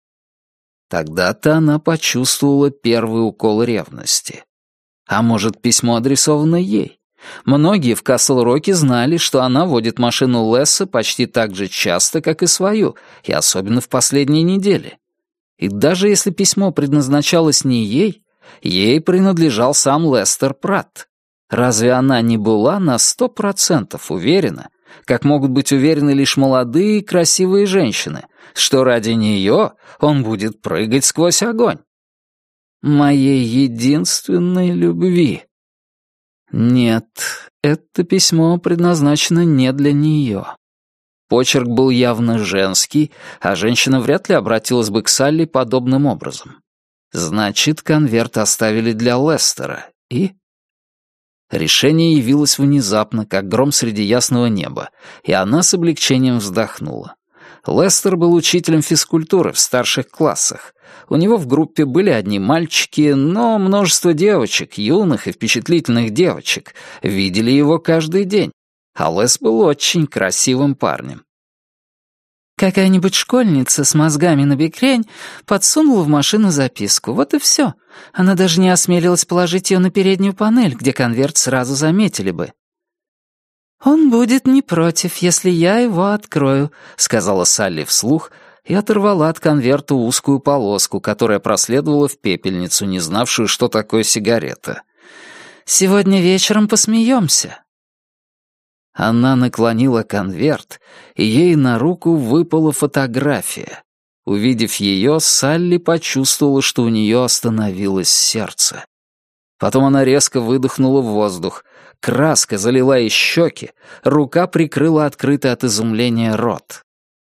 Тогда-то она почувствовала первый укол ревности. А может, письмо адресовано ей? Многие в Касл-Роке знали, что она водит машину Лесса почти так же часто, как и свою, и особенно в последние недели. И даже если письмо предназначалось не ей, ей принадлежал сам Лестер Пратт. Разве она не была на сто процентов уверена, как могут быть уверены лишь молодые и красивые женщины, что ради нее он будет прыгать сквозь огонь? Моей единственной любви. Нет, это письмо предназначено не для нее. Почерк был явно женский, а женщина вряд ли обратилась бы к Салли подобным образом. Значит, конверт оставили для Лестера, и... Решение явилось внезапно, как гром среди ясного неба, и она с облегчением вздохнула. Лестер был учителем физкультуры в старших классах. У него в группе были одни мальчики, но множество девочек, юных и впечатлительных девочек, видели его каждый день, а Лес был очень красивым парнем. Какая-нибудь школьница с мозгами набекрень подсунула в машину записку. Вот и все. Она даже не осмелилась положить ее на переднюю панель, где конверт сразу заметили бы. «Он будет не против, если я его открою», — сказала Салли вслух и оторвала от конверта узкую полоску, которая проследовала в пепельницу, не знавшую, что такое сигарета. «Сегодня вечером посмеемся». Она наклонила конверт, и ей на руку выпала фотография. Увидев ее, Салли почувствовала, что у нее остановилось сердце. Потом она резко выдохнула в воздух. Краска залила ей щеки, рука прикрыла открытый от изумления рот.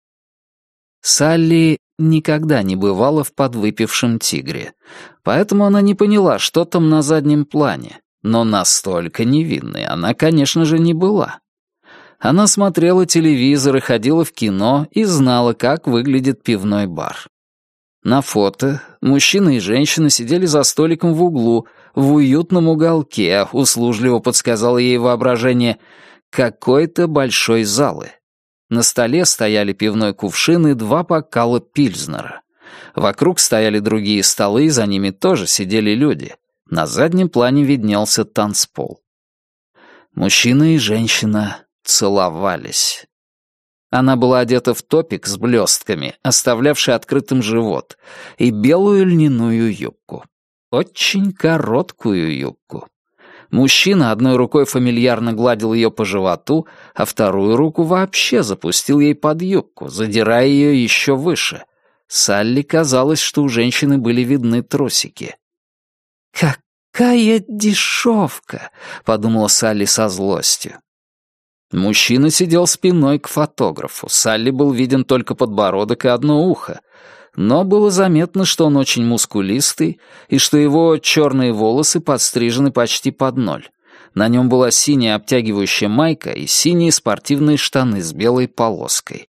Салли никогда не бывала в подвыпившем тигре, поэтому она не поняла, что там на заднем плане, но настолько невинной она, конечно же, не была. Она смотрела телевизор и ходила в кино и знала, как выглядит пивной бар. На фото мужчина и женщина сидели за столиком в углу, в уютном уголке, услужливо подсказало ей воображение, какой-то большой залы. На столе стояли пивной кувшин и два бокала пильзнера. Вокруг стояли другие столы, и за ними тоже сидели люди. На заднем плане виднелся танцпол. Мужчина и женщина целовались. Она была одета в топик с блестками, оставлявший открытым живот, и белую льняную юбку. Очень короткую юбку. Мужчина одной рукой фамильярно гладил ее по животу, а вторую руку вообще запустил ей под юбку, задирая ее еще выше. Салли казалось, что у женщины были видны трусики. «Какая дешевка!» — подумала Салли со злостью. Мужчина сидел спиной к фотографу. Салли был виден только подбородок и одно ухо. Но было заметно, что он очень мускулистый и что его черные волосы подстрижены почти под ноль. На нем была синяя обтягивающая майка и синие спортивные штаны с белой полоской.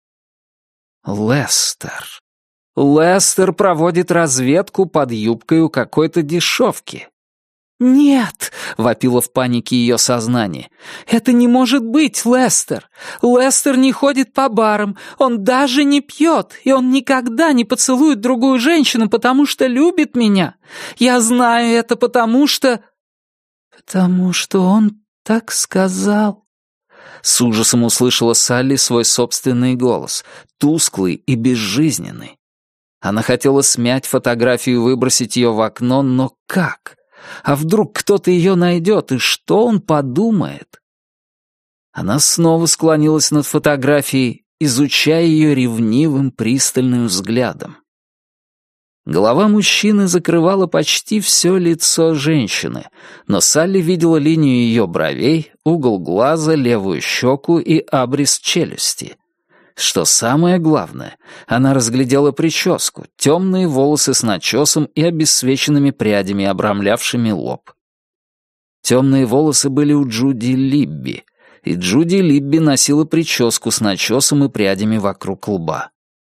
Лестер. Лестер проводит разведку под юбкой у какой-то дешевки. «Нет!» — вопило в панике ее сознание. «Это не может быть, Лестер! Лестер не ходит по барам, он даже не пьет, и он никогда не поцелует другую женщину, потому что любит меня. Я знаю это, потому что...» «Потому что он так сказал...» С ужасом услышала Салли свой собственный голос, тусклый и безжизненный. Она хотела смять фотографию и выбросить ее в окно, но как? А вдруг кто-то ее найдет, и что он подумает? Она снова склонилась над фотографией, изучая ее ревнивым, пристальным взглядом. Голова мужчины закрывала почти все лицо женщины, но Салли видела линию ее бровей, угол глаза, левую щеку и абрис челюсти. Что самое главное, она разглядела прическу, темные волосы с начесом и обесцвеченными прядями, обрамлявшими лоб. Темные волосы были у Джуди Либби, и Джуди Либби носила прическу с начесом и прядями вокруг лба.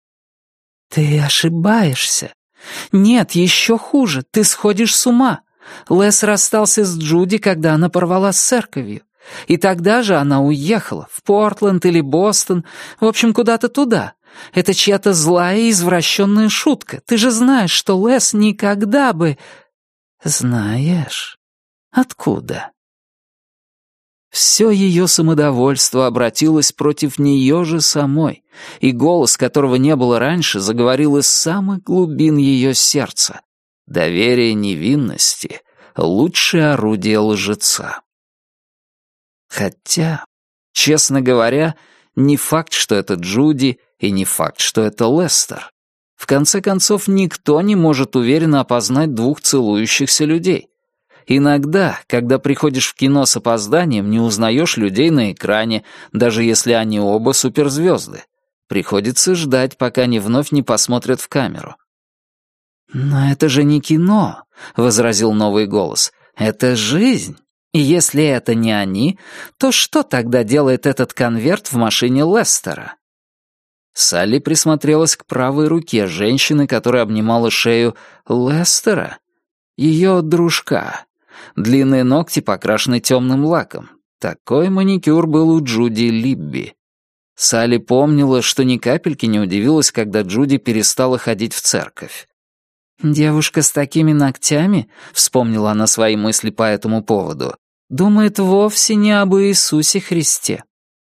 «Ты ошибаешься. Нет, еще хуже, ты сходишь с ума. Лес расстался с Джуди, когда она порвала с церковью. И тогда же она уехала, в Портленд или Бостон, в общем, куда-то туда. Это чья-то злая и извращенная шутка. Ты же знаешь, что Лес никогда бы... Знаешь? Откуда? Все ее самодовольство обратилось против нее же самой, и голос, которого не было раньше, заговорил из самых глубин ее сердца. Доверие невинности — лучшее орудие лжеца. Хотя, честно говоря, не факт, что это Джуди, и не факт, что это Лестер. В конце концов, никто не может уверенно опознать двух целующихся людей. Иногда, когда приходишь в кино с опозданием, не узнаешь людей на экране, даже если они оба суперзвезды. Приходится ждать, пока они вновь не посмотрят в камеру. «Но это же не кино», — возразил новый голос. «Это жизнь. И если это не они, то что тогда делает этот конверт в машине Лестера?» Салли присмотрелась к правой руке женщины, которая обнимала шею Лестера, ее дружка. Длинные ногти покрашены темным лаком. Такой маникюр был у Джуди Либби. Салли помнила, что ни капельки не удивилась, когда Джуди перестала ходить в церковь. «Девушка с такими ногтями», — вспомнила она свои мысли по этому поводу, «думает вовсе не об Иисусе Христе».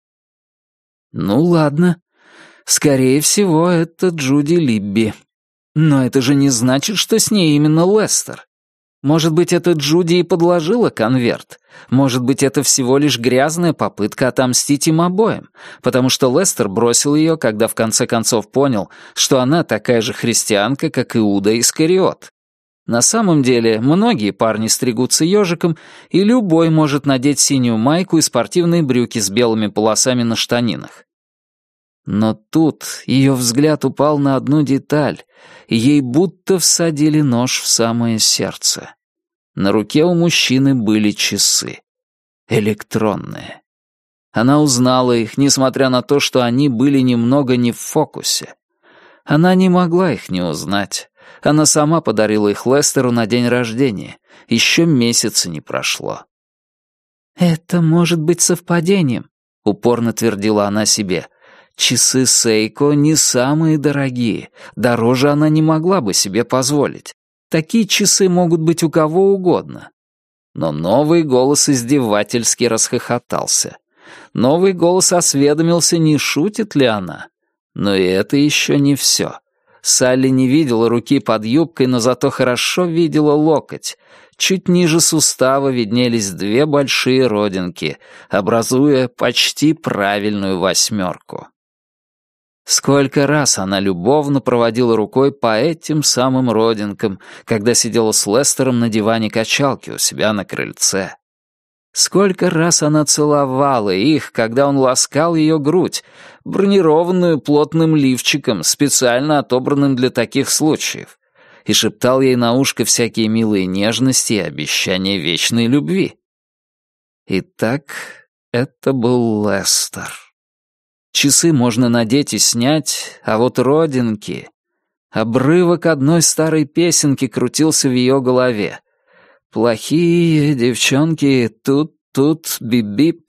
«Ну ладно. Скорее всего, это Джуди Либби. Но это же не значит, что с ней именно Лестер. Может быть, это Джуди и подложила конверт. Может быть, это всего лишь грязная попытка отомстить им обоим, потому что Лестер бросил ее, когда в конце концов понял, что она такая же христианка, как Иуда Искариот. На самом деле, многие парни стригутся ежиком, и любой может надеть синюю майку и спортивные брюки с белыми полосами на штанинах. Но тут ее взгляд упал на одну деталь, и ей будто всадили нож в самое сердце. На руке у мужчины были часы. Электронные. Она узнала их, несмотря на то, что они были немного не в фокусе. Она не могла их не узнать. Она сама подарила их Лестеру на день рождения. Еще месяца не прошло. «Это может быть совпадением», — упорно твердила она себе. Часы Сейко не самые дорогие, дороже она не могла бы себе позволить. Такие часы могут быть у кого угодно. Но новый голос издевательски расхохотался. Новый голос осведомился, не шутит ли она. Но и это еще не все. Салли не видела руки под юбкой, но зато хорошо видела локоть. Чуть ниже сустава виднелись две большие родинки, образуя почти правильную восьмерку. Сколько раз она любовно проводила рукой по этим самым родинкам, когда сидела с Лестером на диване качалки у себя на крыльце. Сколько раз она целовала их, когда он ласкал ее грудь, бронированную плотным лифчиком, специально отобранным для таких случаев, и шептал ей на ушко всякие милые нежности и обещания вечной любви. Итак, это был Лестер. Часы можно надеть и снять, а вот родинки... Обрывок одной старой песенки крутился в ее голове. «Плохие девчонки, тут-тут, бип-бип».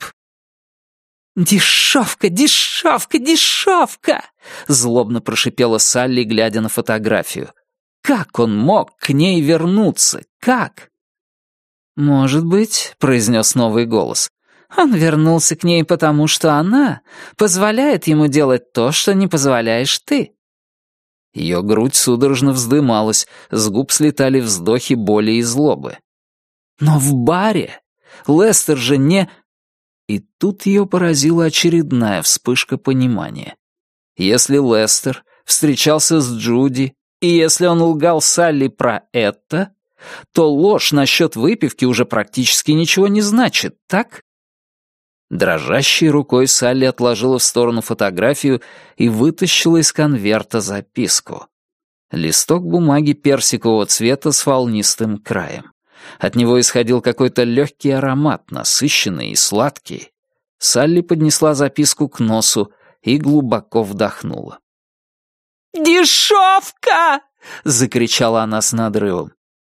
«Дешевка, дешевка, дешевка!» — злобно прошипела Салли, глядя на фотографию. «Как он мог к ней вернуться? Как?» «Может быть», — произнес новый голос, «он вернулся к ней потому, что она позволяет ему делать то, что не позволяешь ты». Ее грудь судорожно вздымалась, с губ слетали вздохи боли и злобы. «Но в баре! Лестер же не...» И тут ее поразила очередная вспышка понимания. Если Лестер встречался с Джуди, и если он лгал Салли про это, то ложь насчет выпивки уже практически ничего не значит, так? Дрожащей рукой Салли отложила в сторону фотографию и вытащила из конверта записку. Листок бумаги персикового цвета с волнистым краем. От него исходил какой-то легкий аромат, насыщенный и сладкий. Салли поднесла записку к носу и глубоко вдохнула. «Дешевка!» — закричала она с надрывом.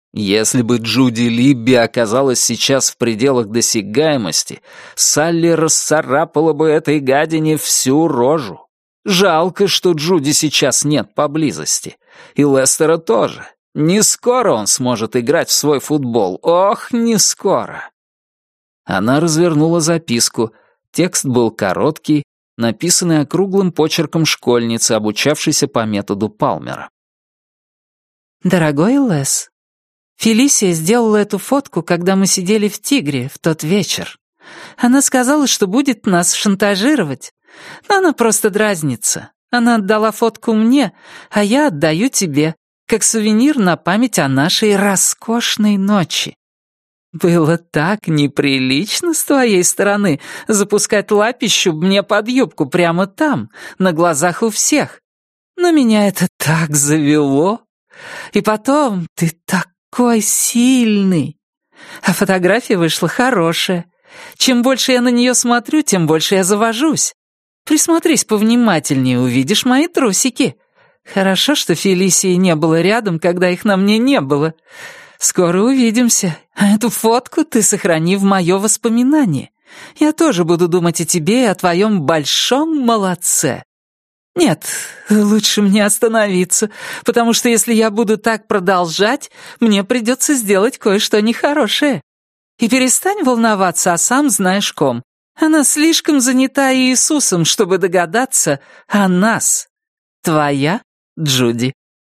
Если бы Джуди Либби оказалась сейчас в пределах досягаемости, Салли расцарапала бы этой гадине всю рожу. Жалко, что Джуди сейчас нет поблизости. И Лестера тоже. Не скоро он сможет играть в свой футбол. Ох, не скоро. Она развернула записку. Текст был короткий, написанный округлым почерком школьницы, обучавшейся по методу Палмера. «Дорогой Лес, Фелисия сделала эту фотку, когда мы сидели в «Тигре» в тот вечер. Она сказала, что будет нас шантажировать. Но она просто дразнится. Она отдала фотку мне, а я отдаю тебе, как сувенир на память о нашей роскошной ночи. Было так неприлично с твоей стороны запускать лапищу мне под юбку прямо там, на глазах у всех. Но меня это так завело. И потом, ты такой сильный. А фотография вышла хорошая. Чем больше я на нее смотрю, тем больше я завожусь. Присмотрись повнимательнее, увидишь мои трусики. Хорошо, что Фелисии не было рядом, когда их на мне не было. Скоро увидимся. А эту фотку ты сохрани в мое воспоминание. Я тоже буду думать о тебе и о твоем большом молодце. Нет, лучше мне остановиться, потому что если я буду так продолжать, мне придется сделать кое-что нехорошее. И перестань волноваться, а сам знаешь ком. Она слишком занята Иисусом, чтобы догадаться о нас. Твоя Джуди».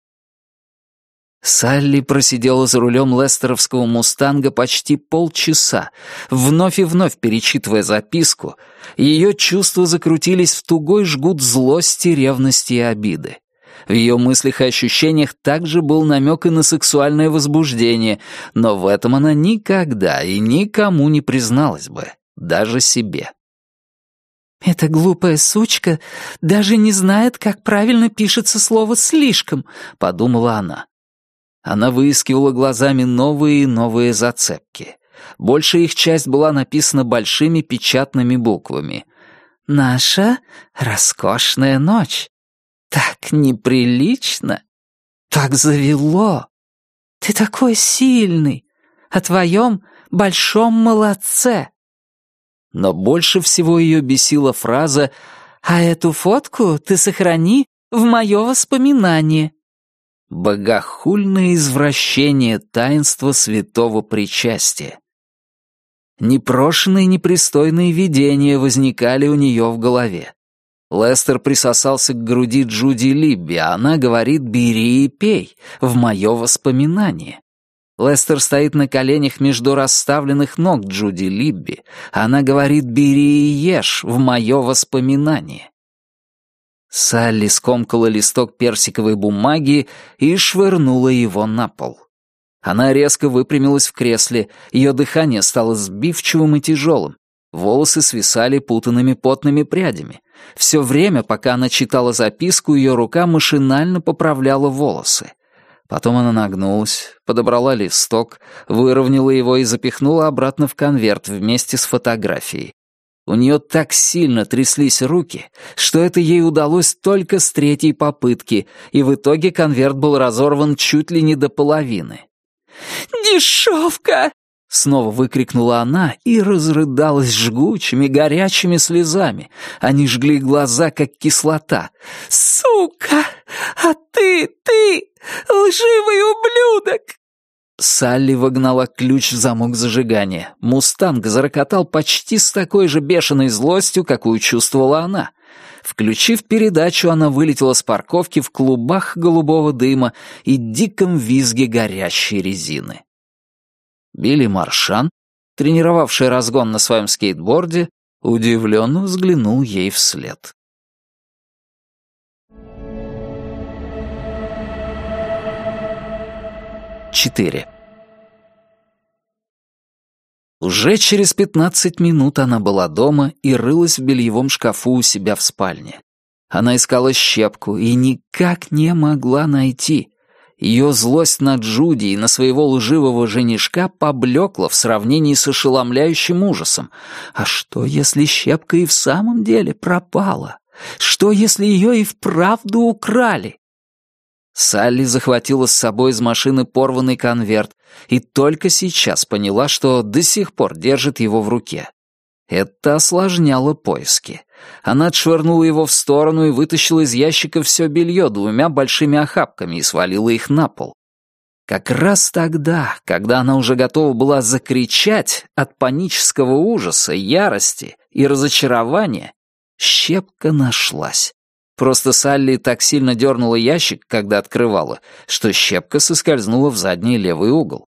Салли просидела за рулем лестеровского «Мустанга» почти полчаса, вновь и вновь перечитывая записку, и ее чувства закрутились в тугой жгут злости, ревности и обиды. В ее мыслях и ощущениях также был намек и на сексуальное возбуждение, но в этом она никогда и никому не призналась бы, даже себе. «Эта глупая сучка даже не знает, как правильно пишется слово «слишком», — подумала она. Она выискивала глазами новые и новые зацепки. Большая их часть была написана большими печатными буквами. «Наша роскошная ночь. Так неприлично. Так завело. Ты такой сильный. О твоем большом молодце». Но больше всего ее бесила фраза «А эту фотку ты сохрани в мое воспоминание». Богохульное извращение таинства святого причастия. Непрошенные непристойные видения возникали у нее в голове. Лестер присосался к груди Джуди Либби, а она говорит «бери и пей» в мое воспоминание. Лестер стоит на коленях между расставленных ног Джуди Либби, а она говорит «бери и ешь» в мое воспоминание. Салли скомкала листок персиковой бумаги и швырнула его на пол. Она резко выпрямилась в кресле, ее дыхание стало сбивчивым и тяжелым, волосы свисали путанными потными прядями. Все время, пока она читала записку, ее рука машинально поправляла волосы. Потом она нагнулась, подобрала листок, выровняла его и запихнула обратно в конверт вместе с фотографией. У нее так сильно тряслись руки, что это ей удалось только с третьей попытки, и в итоге конверт был разорван чуть ли не до половины. «Дешевка!» — снова выкрикнула она и разрыдалась жгучими, горячими слезами. Они жгли глаза, как кислота. «Сука! А ты, ты, лживый ублюдок!» Салли вогнала ключ в замок зажигания. «Мустанг» зарокотал почти с такой же бешеной злостью, какую чувствовала она. Включив передачу, она вылетела с парковки в клубах голубого дыма и диком визге горящей резины. Билли Маршан, тренировавший разгон на своем скейтборде, удивленно взглянул ей вслед. четыре. Уже через пятнадцать минут она была дома и рылась в бельевом шкафу у себя в спальне. Она искала щепку и никак не могла найти. Ее злость на Джуди и на своего лживого женишка поблекла в сравнении с ошеломляющим ужасом. А что, если щепка и в самом деле пропала? Что, если ее и вправду украли? Салли захватила с собой из машины порванный конверт и только сейчас поняла, что до сих пор держит его в руке. Это осложняло поиски. Она отшвырнула его в сторону и вытащила из ящика все белье двумя большими охапками и свалила их на пол. Как раз тогда, когда она уже готова была закричать от панического ужаса, ярости и разочарования, щепка нашлась. Просто Салли так сильно дернула ящик, когда открывала, что щепка соскользнула в задний левый угол.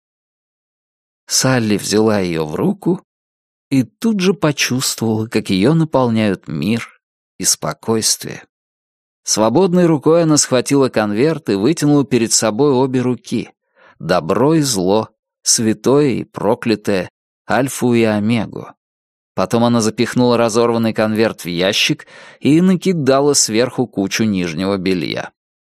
Салли взяла ее в руку и тут же почувствовала, как ее наполняют мир и спокойствие. Свободной рукой она схватила конверт и вытянула перед собой обе руки. Добро и зло, святое и проклятое, альфу и омегу. Потом она запихнула разорванный конверт в ящик и накидала сверху кучу нижнего белья.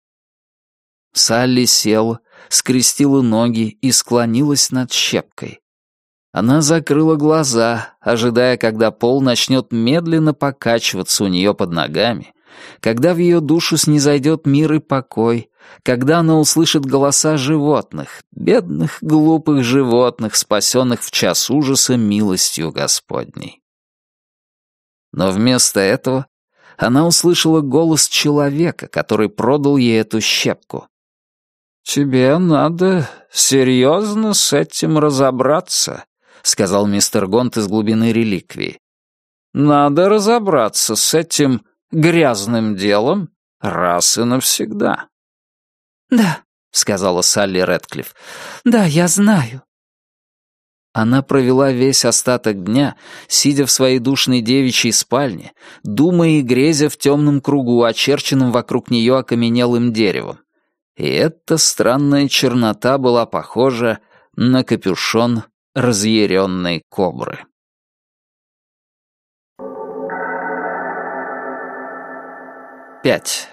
Салли села, скрестила ноги и склонилась над щепкой. Она закрыла глаза, ожидая, когда пол начнет медленно покачиваться у нее под ногами, когда в ее душу снизойдет мир и покой, когда она услышит голоса животных, бедных, глупых животных, спасенных в час ужаса милостью Господней. Но вместо этого она услышала голос человека, который продал ей эту щепку. «Тебе надо серьезно с этим разобраться», — сказал мистер Гонт из глубины реликвии. «Надо разобраться с этим грязным делом раз и навсегда». «Да», — сказала Салли Рэдклифф. «да, я знаю». Она провела весь остаток дня, сидя в своей душной девичьей спальне, думая и грезя в темном кругу, очерченном вокруг нее окаменелым деревом. И эта странная чернота была похожа на капюшон разъяренной кобры. Пять.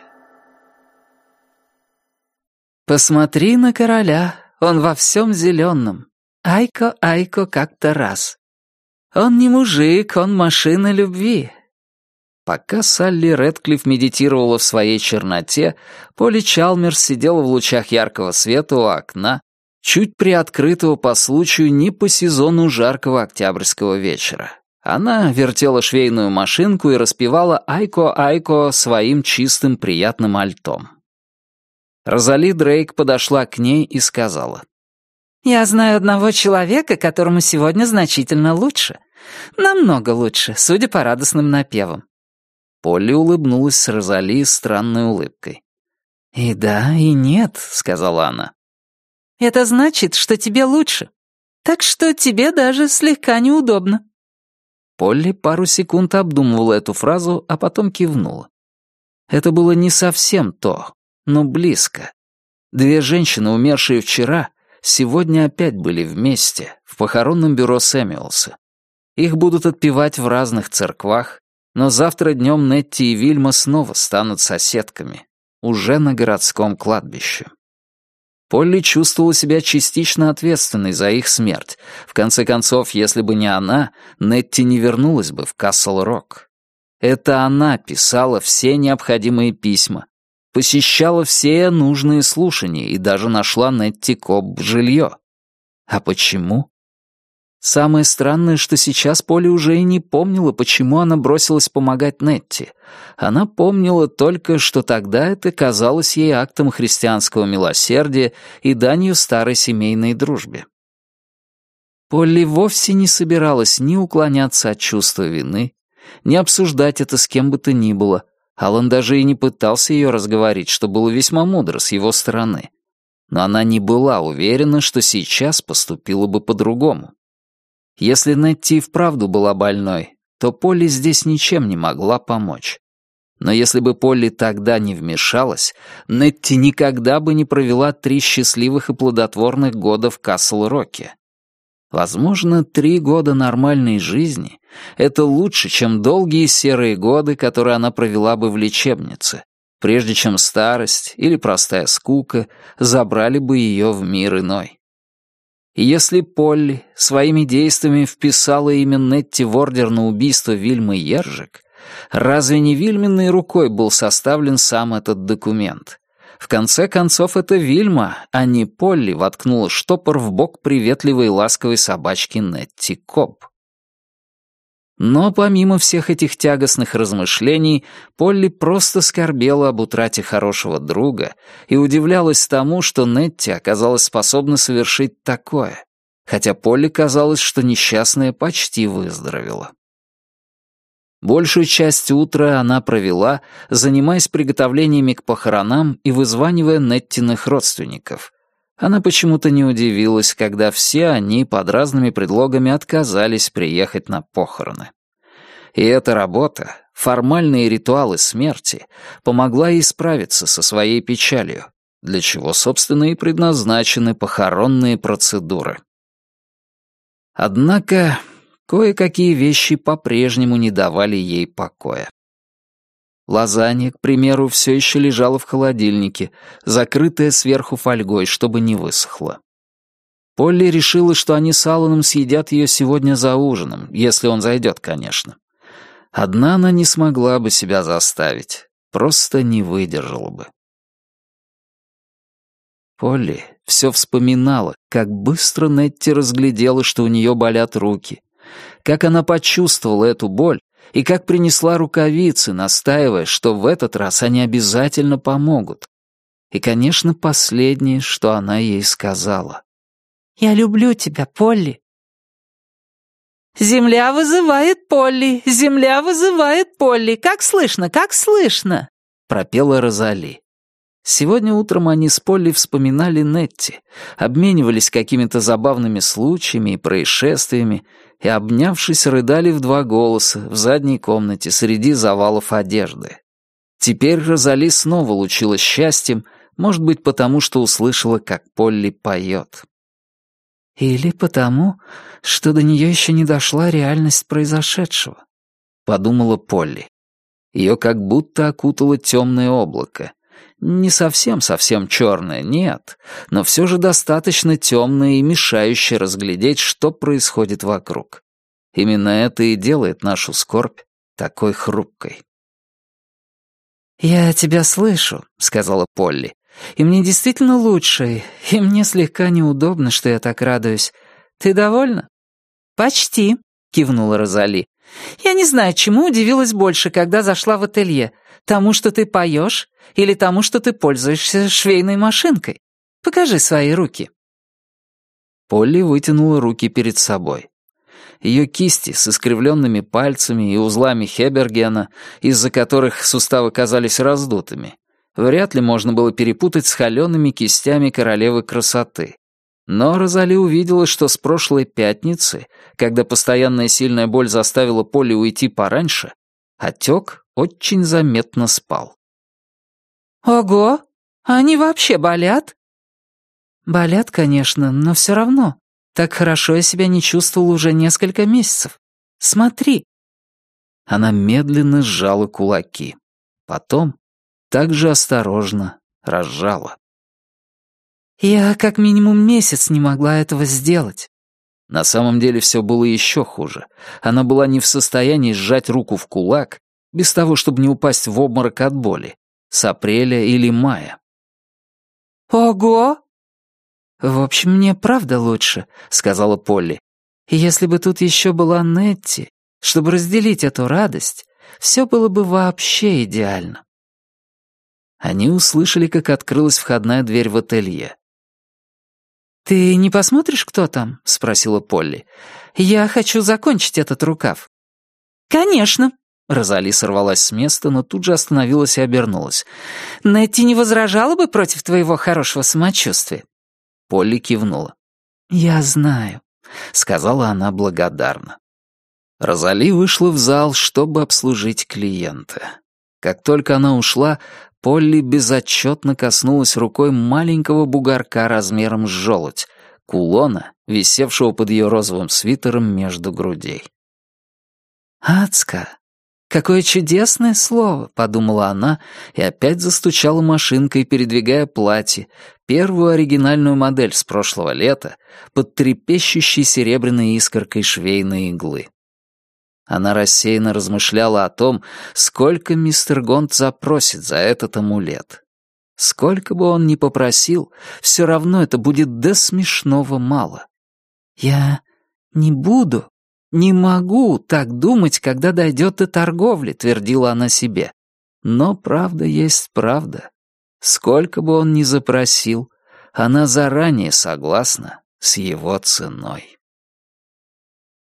«Посмотри на короля, он во всем зеленом. Айко, айко, как-то раз. Он не мужик, он машина любви». Пока Салли Рэдклифф медитировала в своей черноте, Полли Чалмерс сидела в лучах яркого света у окна, чуть приоткрытого по случаю не по сезону жаркого октябрьского вечера. Она вертела швейную машинку и распевала «Айко-айко» своим чистым приятным альтом. Розали Дрейк подошла к ней и сказала: «Я знаю одного человека, которому сегодня значительно лучше. Намного лучше, судя по радостным напевам». Полли улыбнулась с Розали странной улыбкой. «И да, и нет», — сказала она. «Это значит, что тебе лучше. Так что тебе даже слегка неудобно». Полли пару секунд обдумывала эту фразу, а потом кивнула. Это было не совсем то, но близко. Две женщины, умершие вчера, сегодня опять были вместе, в похоронном бюро Сэмюэлса. Их будут отпевать в разных церквах, но завтра днем Нетти и Вильма снова станут соседками, уже на городском кладбище. Полли чувствовала себя частично ответственной за их смерть. В конце концов, если бы не она, Нетти не вернулась бы в Касл-Рок. Это она писала все необходимые письма, посещала все нужные слушания и даже нашла Нетти Кобб жилье. А почему? Самое странное, что сейчас Полли уже и не помнила, почему она бросилась помогать Нетти. Она помнила только, что тогда это казалось ей актом христианского милосердия и данью старой семейной дружбе. Полли вовсе не собиралась ни уклоняться от чувства вины, ни обсуждать это с кем бы то ни было. Алан даже и не пытался ее разговорить, что было весьма мудро с его стороны. Но она не была уверена, что сейчас поступила бы по-другому. Если Нетти и вправду была больной, то Полли здесь ничем не могла помочь. Но если бы Полли тогда не вмешалась, Нетти никогда бы не провела три счастливых и плодотворных года в Касл-Роке. Возможно, три года нормальной жизни — это лучше, чем долгие серые годы, которые она провела бы в лечебнице, прежде чем старость или простая скука забрали бы ее в мир иной. И если Полли своими действиями вписала имя Нетти в ордер на убийство Вильмы Ержик, разве не Вильминой рукой был составлен сам этот документ? В конце концов, это Вильма, а не Полли, воткнула штопор в бок приветливой и ласковой собачки Нетти Коб. Но помимо всех этих тягостных размышлений, Полли просто скорбела об утрате хорошего друга и удивлялась тому, что Нетти оказалась способна совершить такое, хотя Полли казалось, что несчастная почти выздоровела. Большую часть утра она провела, занимаясь приготовлениями к похоронам и вызванивая Неттиных родственников. Она почему-то не удивилась, когда все они под разными предлогами отказались приехать на похороны. И эта работа, формальные ритуалы смерти, помогла ей справиться со своей печалью, для чего, собственно, и предназначены похоронные процедуры. Однако кое-какие вещи по-прежнему не давали ей покоя. Лазанья, к примеру, все еще лежала в холодильнике, закрытая сверху фольгой, чтобы не высохла. Полли решила, что они с Алланом съедят ее сегодня за ужином, если он зайдет, конечно. Одна она не смогла бы себя заставить, просто не выдержала бы. Полли все вспоминала, как быстро Нетти разглядела, что у нее болят руки, как она почувствовала эту боль и как принесла рукавицы, настаивая, что в этот раз они обязательно помогут. И, конечно, последнее, что она ей сказала. «Я люблю тебя, Полли». «Земля вызывает Полли, земля вызывает Полли. Как слышно, как слышно?» — пропела Розали. Сегодня утром они с Полли вспоминали Нетти, обменивались какими-то забавными случаями и происшествиями и, обнявшись, рыдали в два голоса в задней комнате среди завалов одежды. Теперь Розали снова лучилась счастьем, может быть, потому что услышала, как Полли поет. «Или потому, что до нее еще не дошла реальность произошедшего», — подумала Полли. Ее как будто окутало темное облако. Не совсем-совсем черное, нет, но все же достаточно темное и мешающее разглядеть, что происходит вокруг. Именно это и делает нашу скорбь такой хрупкой. «Я тебя слышу», — сказала Полли, — «и мне действительно лучше, и мне слегка неудобно, что я так радуюсь. Ты довольна?» «Почти», — кивнула Розали. «Я не знаю, чему удивилась больше, когда зашла в ателье. Тому, что ты поешь, или тому, что ты пользуешься швейной машинкой? Покажи свои руки». Полли вытянула руки перед собой. Ее кисти с искривленными пальцами и узлами Хебергена, из-за которых суставы казались раздутыми, вряд ли можно было перепутать с холеными кистями королевы красоты. Но Розали увидела, что с прошлой пятницы, когда постоянная сильная боль заставила Полли уйти пораньше, отек очень заметно спал. «Ого! Они вообще болят?» «Болят, конечно, но все равно. Так хорошо я себя не чувствовала уже несколько месяцев. Смотри». Она медленно сжала кулаки. Потом так же осторожно разжала. «Я как минимум месяц не могла этого сделать». На самом деле все было еще хуже. Она была не в состоянии сжать руку в кулак, без того, чтобы не упасть в обморок от боли, с апреля или мая. «Ого!» «В общем, мне правда лучше», — сказала Полли. «И если бы тут еще была Нетти, чтобы разделить эту радость, все было бы вообще идеально». Они услышали, как открылась входная дверь в ателье. «Ты не посмотришь, кто там?» — спросила Полли. «Я хочу закончить этот рукав». «Конечно». Розали сорвалась с места, но тут же остановилась и обернулась. «Нетти не возражала бы против твоего хорошего самочувствия?» Полли кивнула. «Я знаю», — сказала она благодарно. Розали вышла в зал, чтобы обслужить клиента. Как только она ушла, Полли безотчетно коснулась рукой маленького бугорка размером с желудь, кулона, висевшего под ее розовым свитером между грудей. «Адска! Какое чудесное слово!» — подумала она и опять застучала машинкой, передвигая платье, первую оригинальную модель с прошлого лета, под трепещущей серебряной искоркой швейной иглы. Она рассеянно размышляла о том, сколько мистер Гонт запросит за этот амулет. Сколько бы он ни попросил, все равно это будет до смешного мало. «Я не буду, не могу так думать, когда дойдет до торговли», — твердила она себе. Но правда есть правда. Сколько бы он ни запросил, она заранее согласна с его ценой.